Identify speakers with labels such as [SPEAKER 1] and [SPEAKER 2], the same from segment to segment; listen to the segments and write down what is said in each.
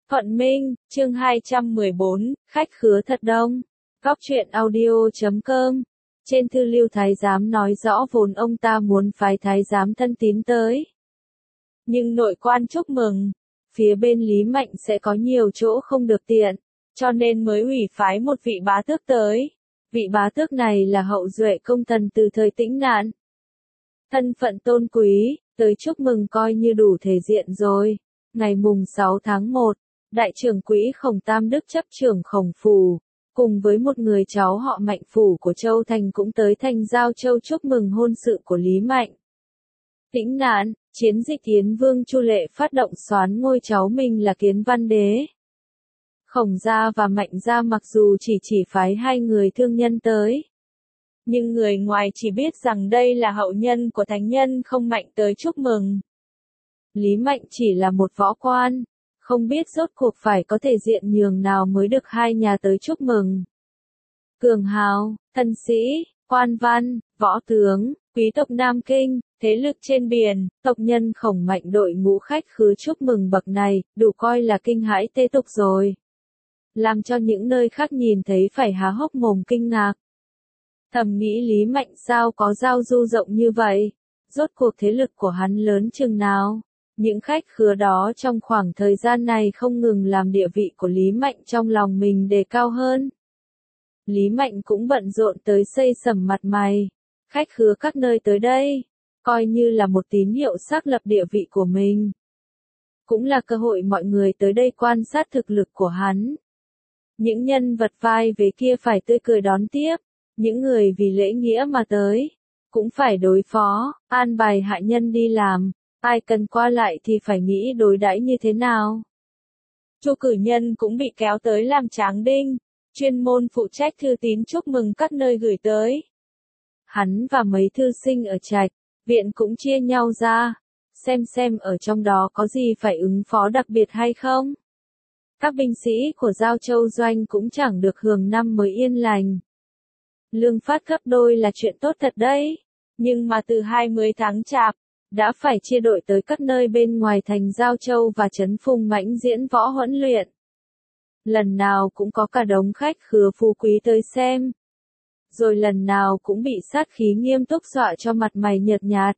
[SPEAKER 1] Thuận Minh, chương 214, khách khứa thật đông. Góc truyện audio.com. Trên thư Lưu Thái Giám nói rõ vốn ông ta muốn phái Thái Giám thân tín tới. Nhưng nội quan chúc mừng, phía bên Lý Mạnh sẽ có nhiều chỗ không được tiện, cho nên mới ủy phái một vị bá tước tới. Vị bá tước này là hậu duệ công thần từ thời Tĩnh Nạn. Thân phận tôn quý, tới chúc mừng coi như đủ thể diện rồi. Ngày mùng 6 tháng 1, Đại trưởng quỹ Khổng Tam Đức chấp trưởng Khổng Phủ, cùng với một người cháu họ Mạnh Phủ của Châu Thành cũng tới thành Giao Châu chúc mừng hôn sự của Lý Mạnh. Tĩnh Nạn, chiến dịch Yến Vương Chu Lệ phát động soán ngôi cháu mình là Kiến Văn Đế. Khổng gia và Mạnh gia mặc dù chỉ phái hai người thương nhân tới, nhưng người ngoài chỉ biết rằng đây là hậu nhân của thánh nhân không Mạnh tới chúc mừng. Lý Mạnh chỉ là một võ quan, không biết rốt cuộc phải có thể diện nhường nào mới được hai nhà tới chúc mừng. Cường hào, thân sĩ, quan văn, võ tướng, quý tộc Nam Kinh, thế lực trên biển, tộc nhân Khổng Mạnh đội ngũ khách khứa chúc mừng bậc này, đủ coi là kinh hãi thế tục rồi. Làm cho những nơi khác nhìn thấy phải há hốc mồm kinh ngạc. Thầm nghĩ Lý Mạnh sao có giao du rộng như vậy, rốt cuộc thế lực của hắn lớn chừng nào. Những khách khứa đó trong khoảng thời gian này không ngừng làm địa vị của Lý Mạnh trong lòng mình đề cao hơn. Lý Mạnh cũng bận rộn tới xây sẩm mặt mày. Khách khứa các nơi tới đây, coi như là một tín hiệu xác lập địa vị của mình. Cũng là cơ hội mọi người tới đây quan sát thực lực của hắn. Những nhân vật vai vế kia phải tươi cười đón tiếp, những người vì lễ nghĩa mà tới, cũng phải đối phó, an bài hạ nhân đi làm. Ai cần qua lại thì phải nghĩ đối đãi như thế nào. Chu cử nhân cũng bị kéo tới làm tráng đinh, chuyên môn phụ trách thư tín chúc mừng các nơi gửi tới. Hắn và mấy thư sinh ở trạch viện cũng chia nhau ra, xem ở trong đó có gì phải ứng phó đặc biệt hay không. Các binh sĩ của Giao Châu doanh cũng chẳng được hưởng năm mới yên lành. Lương phát gấp đôi là chuyện tốt thật đấy, nhưng mà từ 20 tháng Chạp, đã phải chia đội tới các nơi bên ngoài thành Giao Châu và trấn Phùng Mãnh diễn võ huấn luyện. Lần nào cũng có cả đống khách khứa phú quý tới xem. Rồi lần nào cũng bị sát khí nghiêm túc dọa cho mặt mày nhợt nhạt.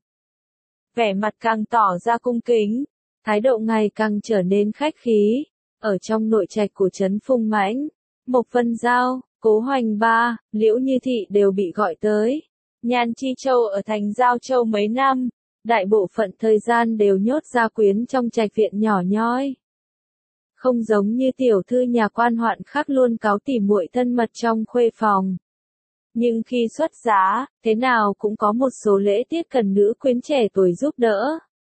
[SPEAKER 1] Vẻ mặt càng tỏ ra cung kính, thái độ ngày càng trở nên khách khí. Ở trong nội trạch của trấn Phùng Mãnh, Mộc Vân Giao, Cố Hoành Ba, Liễu Như Thị đều bị gọi tới. Nhan Chi Châu ở thành Giao Châu mấy năm, đại bộ phận thời gian đều nhốt gia quyến trong trạch viện nhỏ nhoi. Không giống như tiểu thư nhà quan hoạn khác luôn cáo tỉ muội thân mật trong khuê phòng. Nhưng khi xuất giá, thế nào cũng có một số lễ tiết cần nữ quyến trẻ tuổi giúp đỡ.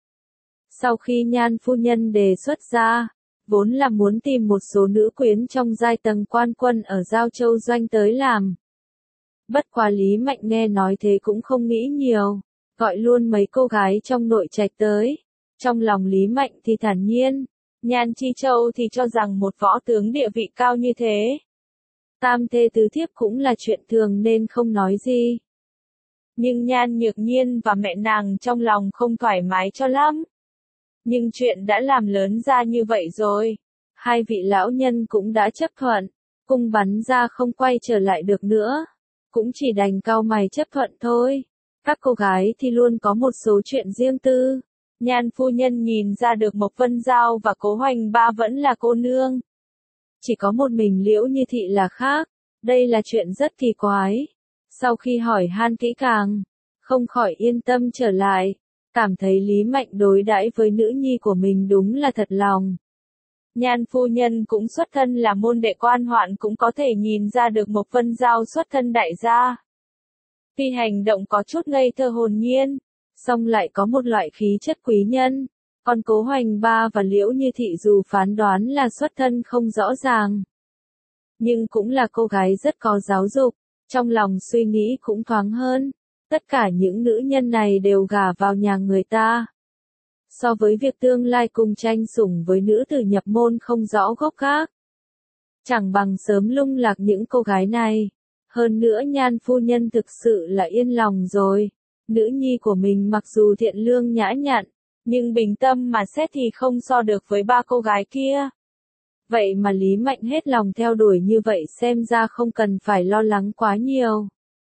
[SPEAKER 1] Sau khi Nhan phu nhân đề xuất ra, vốn là muốn tìm một số nữ quyến trong giai tầng quan quân ở Giao Châu doanh tới làm. Bất quá Lý Mạnh nghe nói thế cũng không nghĩ nhiều, gọi luôn mấy cô gái trong nội trạch tới. Trong lòng Lý Mạnh thì thản nhiên, Nhan Chi Châu thì cho rằng một võ tướng địa vị cao như thế. Tam thê tứ thiếp cũng là chuyện thường nên không nói gì. Nhưng Nhan Nhược Nhiên và mẹ nàng trong lòng không thoải mái cho lắm. Nhưng chuyện đã làm lớn ra như vậy rồi. Hai vị lão nhân cũng đã chấp thuận, cung bắn ra không quay trở lại được nữa. Cũng chỉ đành cau mày chấp thuận thôi. Các cô gái thì luôn có một số chuyện riêng tư. Nhan phu nhân nhìn ra được Mộc Vân Giao và Cố Hoành Ba vẫn là cô nương. Chỉ có một mình Liễu Như Thị là khác. Đây là chuyện rất kỳ quái. Sau khi hỏi han kỹ càng, không khỏi yên tâm trở lại. Cảm thấy Lý Mạnh đối đãi với nữ nhi của mình đúng là thật lòng. Nhan phu nhân cũng xuất thân là môn đệ quan hoạn cũng có thể nhìn ra được Mộc Vân Giao xuất thân đại gia. Tuy hành động có chút ngây thơ hồn nhiên, song lại có một loại khí chất quý nhân. Còn Cố Hoành Ba và Liễu Như Thị dù phán đoán là xuất thân không rõ ràng, nhưng cũng là cô gái rất có giáo dục, trong lòng suy nghĩ cũng thoáng hơn. Tất cả những nữ nhân này đều gả vào nhà người ta. So với việc tương lai cùng tranh sủng với nữ tử nhập môn không rõ gốc gác, chẳng bằng sớm lung lạc những cô gái này. Hơn nữa Nhan phu nhân thực sự là yên lòng rồi. Nữ nhi của mình mặc dù thiện lương nhã nhặn, nhưng bình tâm mà xét thì không so được với ba cô gái kia. Vậy mà Lý Mạnh hết lòng theo đuổi như vậy xem ra không cần phải lo lắng quá nhiều.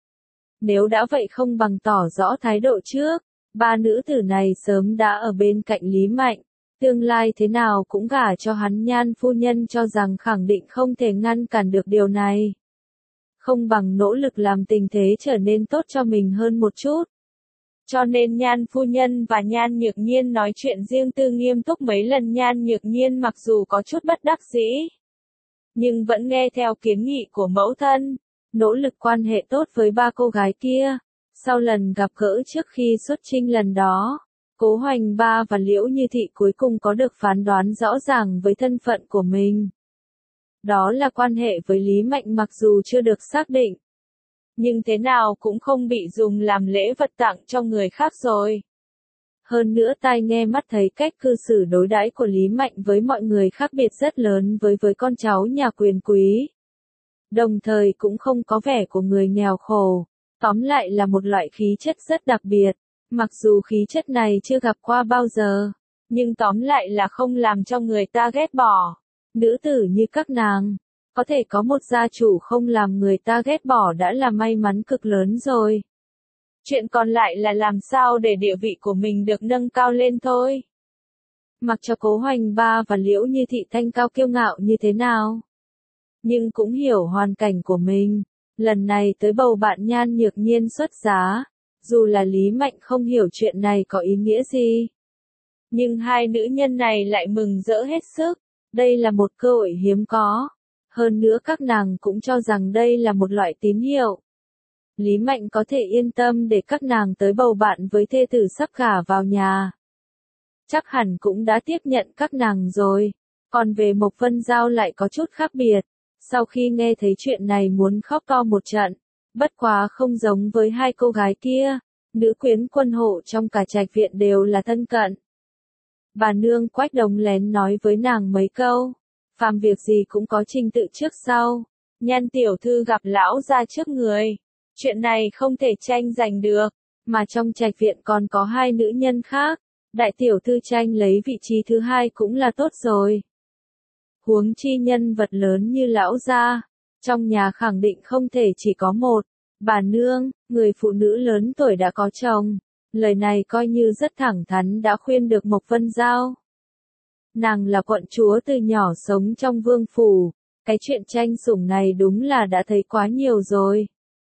[SPEAKER 1] Nếu đã vậy không bằng tỏ rõ thái độ trước, ba nữ tử này sớm đã ở bên cạnh Lý Mạnh, tương lai thế nào cũng gả cho hắn. Nhan phu nhân cho rằng khẳng định không thể ngăn cản được điều này. Không bằng nỗ lực làm tình thế trở nên tốt cho mình hơn một chút. Cho nên Nhan phu nhân và Nhan Nhược Nhiên nói chuyện riêng tư nghiêm túc mấy lần. Nhan Nhược Nhiên mặc dù có chút bất đắc dĩ, nhưng vẫn nghe theo kiến nghị của mẫu thân, nỗ lực quan hệ tốt với ba cô gái kia. Sau lần gặp gỡ trước khi xuất chinh lần đó, Cố Hoành Ba và Liễu Như Thị cuối cùng có được phán đoán rõ ràng với thân phận của mình. Đó là quan hệ với Lý Mạnh mặc dù chưa được xác định, nhưng thế nào cũng không bị dùng làm lễ vật tặng cho người khác rồi. Hơn nữa tai nghe mắt thấy cách cư xử đối đãi của Lý Mạnh với mọi người khác biệt rất lớn với con cháu nhà quyền quý. Đồng thời cũng không có vẻ của người nghèo khổ, tóm lại là một loại khí chất rất đặc biệt. Mặc dù khí chất này chưa gặp qua bao giờ, nhưng tóm lại là không làm cho người ta ghét bỏ. Nữ tử như các nàng, có thể có một gia chủ không làm người ta ghét bỏ đã là may mắn cực lớn rồi. Chuyện còn lại là làm sao để địa vị của mình được nâng cao lên thôi. Mặc cho Cố Hoành Ba và Liễu Như Thị thanh cao kiêu ngạo như thế nào, nhưng cũng hiểu hoàn cảnh của mình. Lần này tới bầu bạn Nhan Nhược Nhiên xuất giá, dù là Lý Mạnh không hiểu chuyện này có ý nghĩa gì, nhưng hai nữ nhân này lại mừng rỡ hết sức. Đây là một cơ hội hiếm có. Hơn nữa các nàng cũng cho rằng đây là một loại tín hiệu. Lý Mạnh có thể yên tâm để các nàng tới bầu bạn với thê tử sắp gả vào nhà. Chắc hẳn cũng đã tiếp nhận các nàng rồi. Còn về Mộc Vân Giao lại có chút khác biệt. Sau khi nghe thấy chuyện này muốn khóc to một trận. Bất quá không giống với hai cô gái kia. Nữ quyến quân hộ trong cả trạch viện đều là thân cận. Bà nương Quách Đồng lén nói với nàng mấy câu. Phàm việc gì cũng có trình tự trước sau. Nhan tiểu thư gặp lão gia trước người. Chuyện này không thể tranh giành được. Mà trong trạch viện còn có hai nữ nhân khác. Đại tiểu thư tranh lấy vị trí thứ hai cũng là tốt rồi. Huống chi nhân vật lớn như lão gia. Trong nhà khẳng định không thể chỉ có một. Bà nương, người phụ nữ lớn tuổi đã có chồng. Lời này coi như rất thẳng thắn đã khuyên được Mộc Vân Giao. Nàng là quận chúa từ nhỏ sống trong vương phủ, cái chuyện tranh sủng này đúng là đã thấy quá nhiều rồi.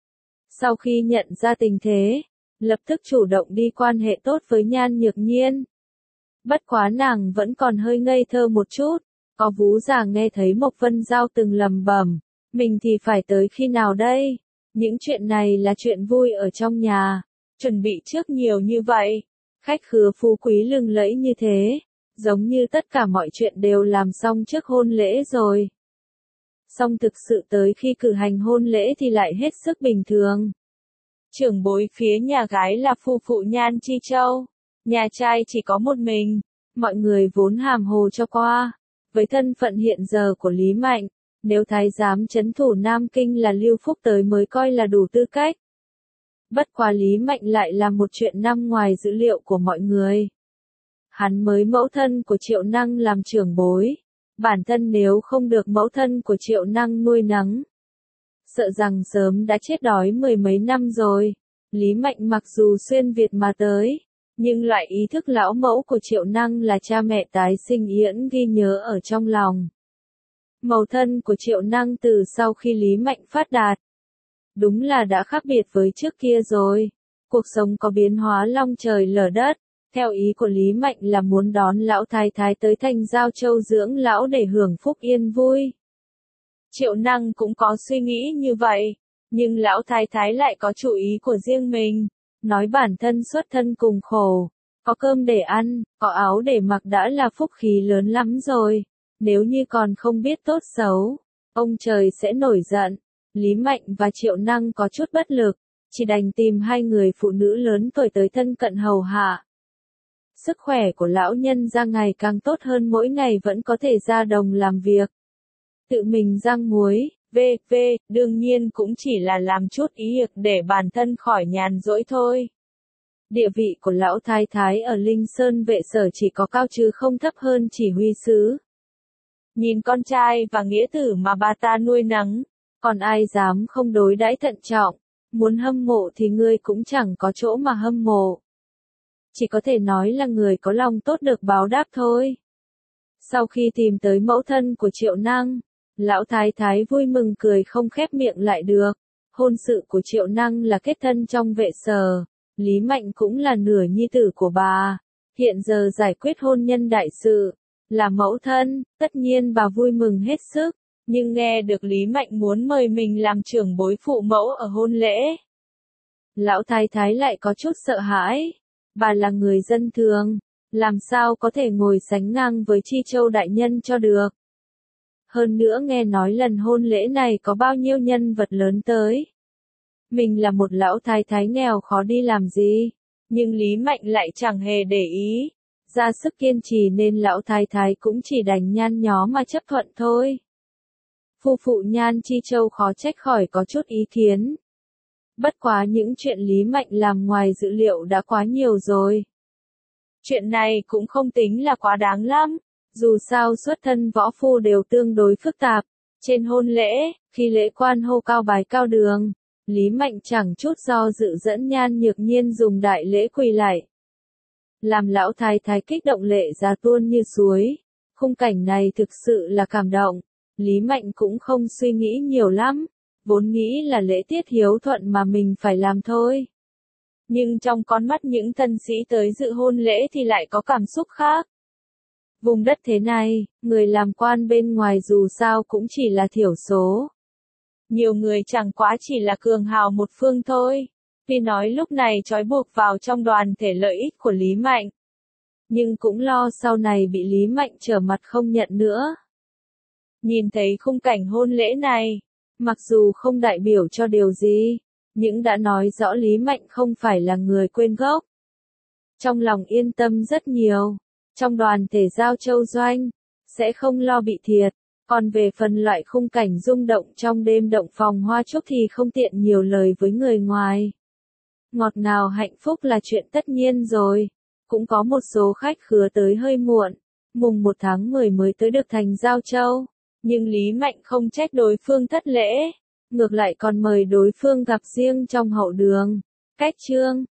[SPEAKER 1] Sau khi nhận ra tình thế, lập tức chủ động đi quan hệ tốt với Nhan Nhược Nhiên. Bất quá nàng vẫn còn hơi ngây thơ một chút, có vú già nghe thấy Mộc Vân Giao từng lầm bẩm, mình thì phải tới khi nào đây? Những chuyện này là chuyện vui ở trong nhà, chuẩn bị trước nhiều như vậy, khách khứa phú quý lừng lẫy như thế. Giống như tất cả mọi chuyện đều làm xong trước hôn lễ rồi. Song thực sự tới khi cử hành hôn lễ thì lại hết sức bình thường. Trưởng bối phía nhà gái là phu phụ Nhan Chi Châu. Nhà trai chỉ có một mình. Mọi người vốn hàm hồ cho qua. Với thân phận hiện giờ của Lý Mạnh, nếu thái giám trấn thủ Nam Kinh là Lưu Phúc tới mới coi là đủ tư cách. Bất quá Lý Mạnh lại là một chuyện nằm ngoài dữ liệu của mọi người. Hắn mới mẫu thân của Triệu Năng làm trưởng bối. Bản thân nếu không được mẫu thân của Triệu Năng nuôi nấng, sợ rằng sớm đã chết đói mười mấy năm rồi. Lý Mạnh mặc dù xuyên Việt mà tới, nhưng loại ý thức lão mẫu của Triệu Năng là cha mẹ tái sinh yễn ghi nhớ ở trong lòng. Mẫu thân của Triệu Năng từ sau khi Lý Mạnh phát đạt, đúng là đã khác biệt với trước kia rồi. Cuộc sống có biến hóa long trời lở đất. Theo ý của Lý Mạnh là muốn đón lão thái thái tới thành Giao Châu dưỡng lão để hưởng phúc yên vui. Triệu Năng cũng có suy nghĩ như vậy, nhưng lão thái thái lại có chủ ý của riêng mình, nói bản thân xuất thân cùng khổ, có cơm để ăn, có áo để mặc đã là phúc khí lớn lắm rồi, nếu như còn không biết tốt xấu, ông trời sẽ nổi giận. Lý Mạnh và Triệu Năng có chút bất lực, chỉ đành tìm hai người phụ nữ lớn tuổi tới thân cận hầu hạ. Sức khỏe của lão nhân ra ngày càng tốt hơn, mỗi ngày vẫn có thể ra đồng làm việc. Tự mình rang muối, đương nhiên cũng chỉ là làm chút ý hiệp để bản thân khỏi nhàn rỗi thôi. Địa vị của lão thái thái ở Linh Sơn vệ sở chỉ có cao chứ không thấp hơn chỉ huy sứ. Nhìn con trai và nghĩa tử mà bà ta nuôi nấng, còn ai dám không đối đãi thận trọng, muốn hâm mộ thì ngươi cũng chẳng có chỗ mà hâm mộ. Chỉ có thể nói là người có lòng tốt được báo đáp thôi. Sau khi tìm tới mẫu thân của Triệu Năng, lão thái thái vui mừng cười không khép miệng lại được. Hôn sự của Triệu Năng là kết thân trong Vệ Sở, Lý Mạnh cũng là nửa nhi tử của bà. Hiện giờ giải quyết hôn nhân đại sự, là mẫu thân, tất nhiên bà vui mừng hết sức. Nhưng nghe được Lý Mạnh muốn mời mình làm trưởng bối phụ mẫu ở hôn lễ, lão thái thái lại có chút sợ hãi. Bà là người dân thường, làm sao có thể ngồi sánh ngang với Chi Châu đại nhân cho được. Hơn nữa nghe nói lần hôn lễ này có bao nhiêu nhân vật lớn tới. Mình là một lão thái thái nghèo khó đi làm gì, nhưng Lý Mạnh lại chẳng hề để ý. Ra sức kiên trì nên lão thái thái cũng chỉ đành nhan nhó mà chấp thuận thôi. Phu phụ Nhan Chi Châu khó trách khỏi có chút ý kiến. Bất quá những chuyện Lý Mạnh làm ngoài dự liệu đã quá nhiều rồi. Chuyện này cũng không tính là quá đáng lắm, dù sao xuất thân võ phu đều tương đối phức tạp. Trên hôn lễ, khi lễ quan hô cao bái cao đường, Lý Mạnh chẳng chút do dự dẫn Nhan Nhược Nhiên dùng đại lễ quỳ lại. Làm lão thái thái kích động lệ ra tuôn như suối. Khung cảnh này thực sự là cảm động. Lý Mạnh cũng không suy nghĩ nhiều lắm, vốn nghĩ là lễ tiết hiếu thuận mà mình phải làm thôi. Nhưng trong con mắt những thân sĩ tới dự hôn lễ thì lại có cảm xúc khác. Vùng đất thế này, người làm quan bên ngoài dù sao cũng chỉ là thiểu số. Nhiều người chẳng quá chỉ là cường hào một phương thôi. Tuy nói lúc này trói buộc vào trong đoàn thể lợi ích của Lý Mạnh, nhưng cũng lo sau này bị Lý Mạnh trở mặt không nhận nữa. Nhìn thấy khung cảnh hôn lễ này, mặc dù không đại biểu cho điều gì, nhưng đã nói rõ Lý Mạnh không phải là người quên gốc. Trong lòng yên tâm rất nhiều, trong đoàn thể Giao Châu Doanh, sẽ không lo bị thiệt. Còn về phần loại khung cảnh rung động trong đêm động phòng hoa trúc thì không tiện nhiều lời với người ngoài. Ngọt ngào hạnh phúc là chuyện tất nhiên rồi. Cũng có một số khách khứa tới hơi muộn, mùng 1 tháng 10 mới tới được thành Giao Châu. Nhưng Lý Mạnh không trách đối phương thất lễ, ngược lại còn mời đối phương gặp riêng trong hậu đường. Cách chương